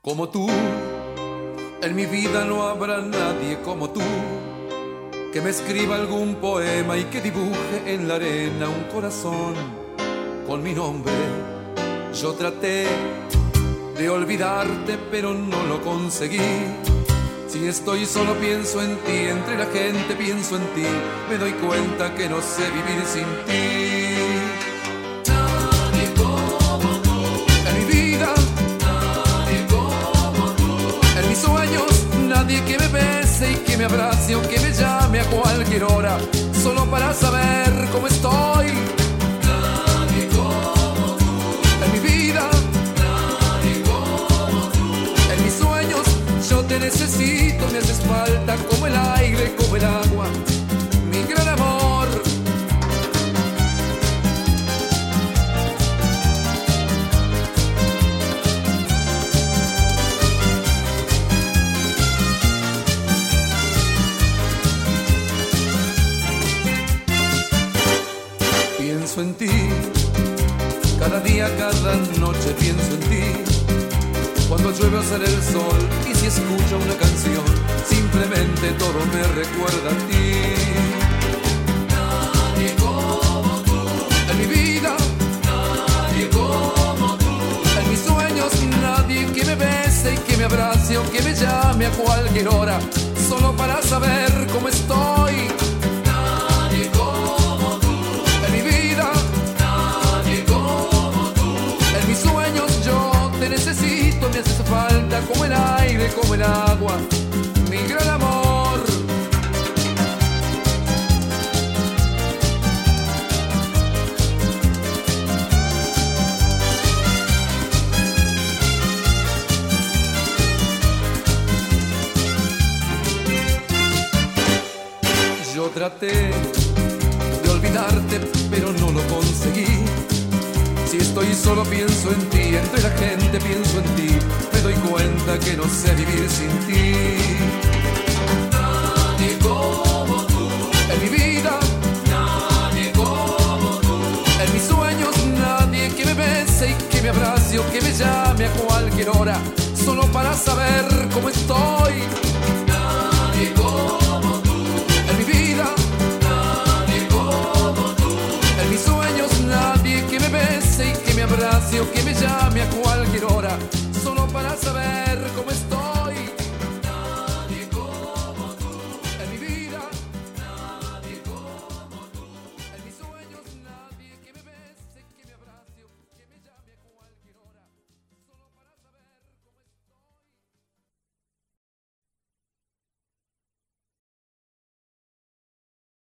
como tú. En mi vida no habrá nadie como tú, que me escriba algún poema y que dibuje en la arena un corazón con mi nombre. Yo traté de olvidarte, pero no lo conseguí. Si estoy solo pienso en ti, entre la gente pienso en ti. Me doy cuenta que no sé vivir sin ti. Nadie como tú. En mi vida, Nadie como tú. en mis sueños, nadie que me bese y que me abrace o que me llame a cualquier hora, solo para saber cómo estoy. Nadie como tú. En mi vida, Nadie como tú. en mis sueños, yo te necesito, me haces falta como el aire, como el agua, mi gran amor. Pienso en ti, cada día, cada noche pienso en ti. Cuando llueve sale el sol y si escucho una canción, simplemente todo me recuerda a ti. Nadie como tú. En mi vida, Nadie como tú. en mis sueños, nadie que me bese y que me abrace o que me llame a cualquier hora, solo para saber cómo estoy. Nadie como tú. En mi vida, Nadie como tú. en mis sueños, yo te necesito, me haces falta como el aire, como el agua, mi gran amor. Yo traté de olvidarte, pero no lo conseguí. Si estoy solo pienso en ti, entre la gente pienso en ti. Me doy cuenta que no sé vivir sin ti. Nadie como tú. En mi vida, Nadie como tú. en mis sueños, nadie que me bese y que me abrace o que me llame a cualquier hora, solo para saber cómo estoy. Nadie como tú. En mi vida, Nadie como tú. en mis sueños, nadie que me bese y que me abrace o que me llame a cualquier hora, solo para saber cómo estoy.